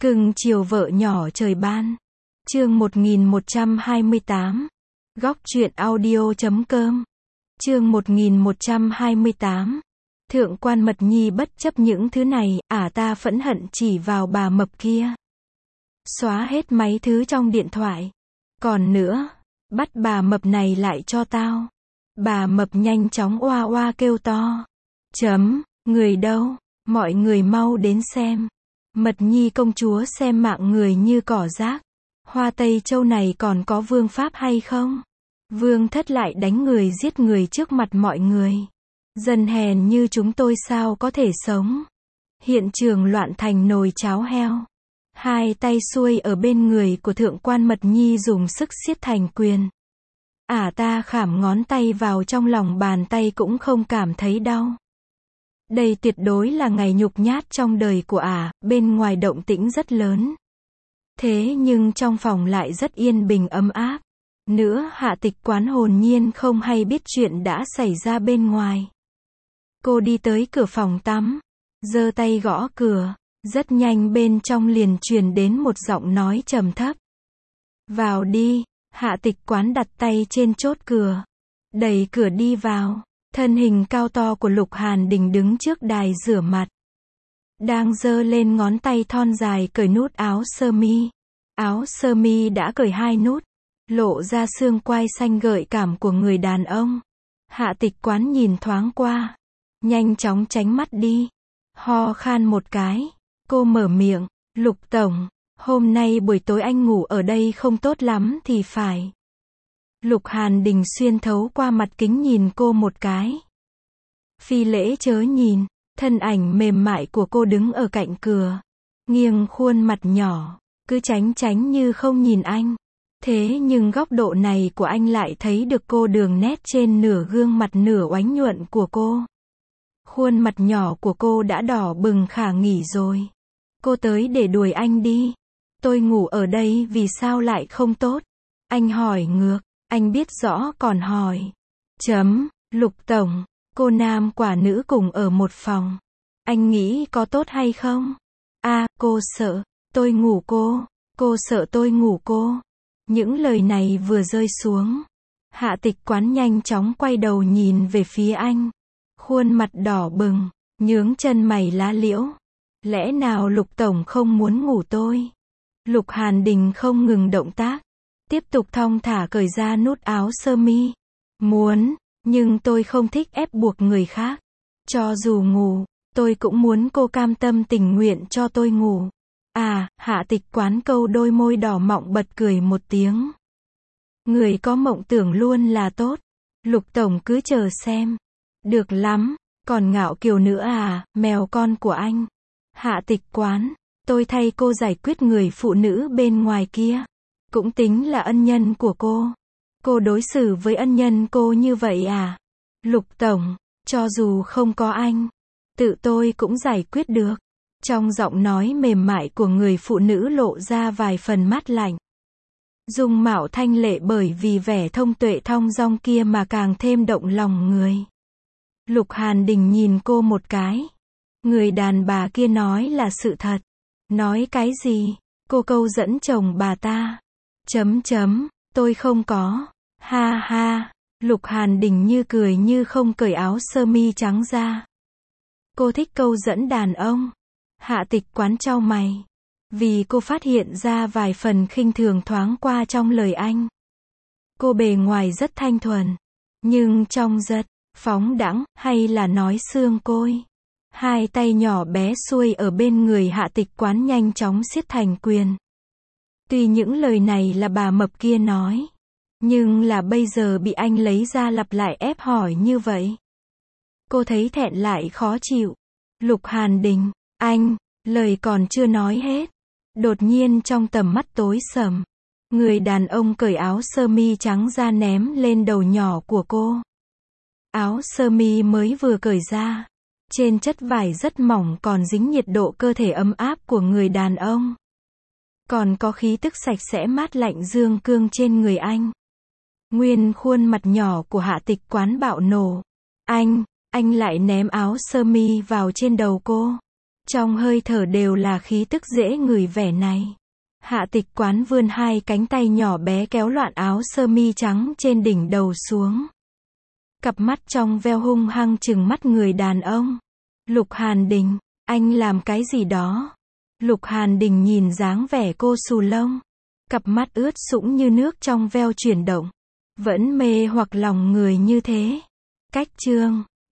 Cưng chiều vợ nhỏ trời ban. Chương 1128. Góc truyện audio.com. Chương 1128. Thượng quan Mật Nhi bất chấp những thứ này, ta phẫn hận chỉ vào bà mập kia. Xóa hết mấy thứ trong điện thoại. Còn nữa, bắt bà mập này lại cho tao. Bà mập nhanh chóng oa oa kêu to. Người đâu? Mọi người mau đến xem. Mật Nhi công chúa xem mạng người như cỏ rác. Hoa Tây Châu này còn có vương pháp hay không? Vương thất lại đánh người giết người trước mặt mọi người. Dân hèn như chúng tôi sao có thể sống? Hiện trường loạn thành nồi cháo heo. Hai tay xuôi ở bên người của thượng quan Mật Nhi dùng sức siết thành quyền. Ta khảm ngón tay vào trong lòng bàn tay cũng không cảm thấy đau. Đây tuyệt đối là ngày nhục nhát trong đời của bên ngoài động tĩnh rất lớn. Thế nhưng trong phòng lại rất yên bình ấm áp. Nữa Hạ Tịch Quán hồn nhiên không hay biết chuyện đã xảy ra bên ngoài. Cô đi tới cửa phòng tắm, giơ tay gõ cửa, rất nhanh bên trong liền truyền đến một giọng nói trầm thấp. Vào đi. Hạ Tịch Quán đặt tay trên chốt cửa, đẩy cửa đi vào. Thân hình cao to của Lục Hàn Đình đứng trước đài rửa mặt. Đang giơ lên ngón tay thon dài cởi nút áo sơ mi. Áo sơ mi đã cởi hai nút, lộ ra xương quai xanh gợi cảm của người đàn ông. Hạ Tịch Quán nhìn thoáng qua, nhanh chóng tránh mắt đi. Ho khan một cái, cô mở miệng, Lục Tổng, hôm nay buổi tối anh ngủ ở đây không tốt lắm thì phải. Lục Hàn Đình xuyên thấu qua mặt kính nhìn cô một cái. Phi lễ chớ nhìn, thân ảnh mềm mại của cô đứng ở cạnh cửa, nghiêng khuôn mặt nhỏ, cứ tránh như không nhìn anh. Thế nhưng góc độ này của anh lại thấy được cô đường nét trên nửa gương mặt nửa oánh nhuận của cô. Khuôn mặt nhỏ của cô đã đỏ bừng khả nghỉ rồi. Cô tới để đuổi anh đi. Tôi ngủ ở đây vì sao lại không tốt? Anh hỏi ngược. Anh biết rõ còn hỏi. Lục Tổng, cô nam quả nữ cùng ở một phòng. Anh nghĩ có tốt hay không? Cô sợ tôi ngủ cô sợ tôi ngủ cô. Những lời này vừa rơi xuống, Hạ Tịch Quán nhanh chóng quay đầu nhìn về phía anh. Khuôn mặt đỏ bừng, nhướng chân mày lá liễu. Lẽ nào Lục Tổng không muốn ngủ tôi? Lục Hàn Đình không ngừng động tác, tiếp tục thong thả cởi ra nút áo sơ mi. Muốn, nhưng tôi không thích ép buộc người khác. Cho dù ngủ, tôi cũng muốn cô cam tâm tình nguyện cho tôi ngủ. Hạ Tịch Quán câu đôi môi đỏ mọng bật cười một tiếng. Người có mộng tưởng luôn là tốt. Lục Tổng cứ chờ xem. Được lắm, còn ngạo kiều nữa mèo con của anh. Hạ Tịch Quán, tôi thay cô giải quyết người phụ nữ bên ngoài kia. Cũng tính là ân nhân của cô. Cô đối xử với ân nhân cô như vậy Lục Tổng, cho dù không có anh, tự tôi cũng giải quyết được. Trong giọng nói mềm mại của người phụ nữ lộ ra vài phần mát lạnh. Dung mạo thanh lệ bởi vì vẻ thông tuệ thong dong kia mà càng thêm động lòng người. Lục Hàn Đình nhìn cô một cái. Người đàn bà kia nói là sự thật. Nói cái gì? Cô câu dẫn chồng bà ta. Tôi không có. Ha ha. Lục Hàn Đình như cười như không cởi áo sơ mi trắng ra. Cô thích câu dẫn đàn ông. Hạ Tịch Quán chau mày. Vì cô phát hiện ra vài phần khinh thường thoáng qua trong lời anh. Cô bề ngoài rất thanh thuần, nhưng trong rất phóng đãng, hay là nói xương côi. Hai tay nhỏ bé xuôi ở bên người Hạ Tịch Quán nhanh chóng siết thành quyền. Tuy những lời này là bà mập kia nói, nhưng là bây giờ bị anh lấy ra lặp lại ép hỏi như vậy. Cô thấy thẹn lại khó chịu. Lục Hàn Đình, anh, lời còn chưa nói hết. Đột nhiên trong tầm mắt tối sầm, người đàn ông cởi áo sơ mi trắng ra ném lên đầu nhỏ của cô. Áo sơ mi mới vừa cởi ra, trên chất vải rất mỏng còn dính nhiệt độ cơ thể ấm áp của người đàn ông. Còn có khí tức sạch sẽ mát lạnh dương cương trên người anh. Nguyên khuôn mặt nhỏ của Hạ Tịch Quán bạo nổ. Anh lại ném áo sơ mi vào trên đầu cô. Trong hơi thở đều là khí tức dễ ngửi vẻ này. Hạ Tịch Quán vươn hai cánh tay nhỏ bé kéo loạn áo sơ mi trắng trên đỉnh đầu xuống. Cặp mắt trong veo hung hăng trừng mắt người đàn ông. Lục Hàn Đình, anh làm cái gì đó? Lục Hàn Đình nhìn dáng vẻ cô xù lông. Cặp mắt ướt sũng như nước trong veo chuyển động. Vẫn mê hoặc lòng người như thế. Cách chương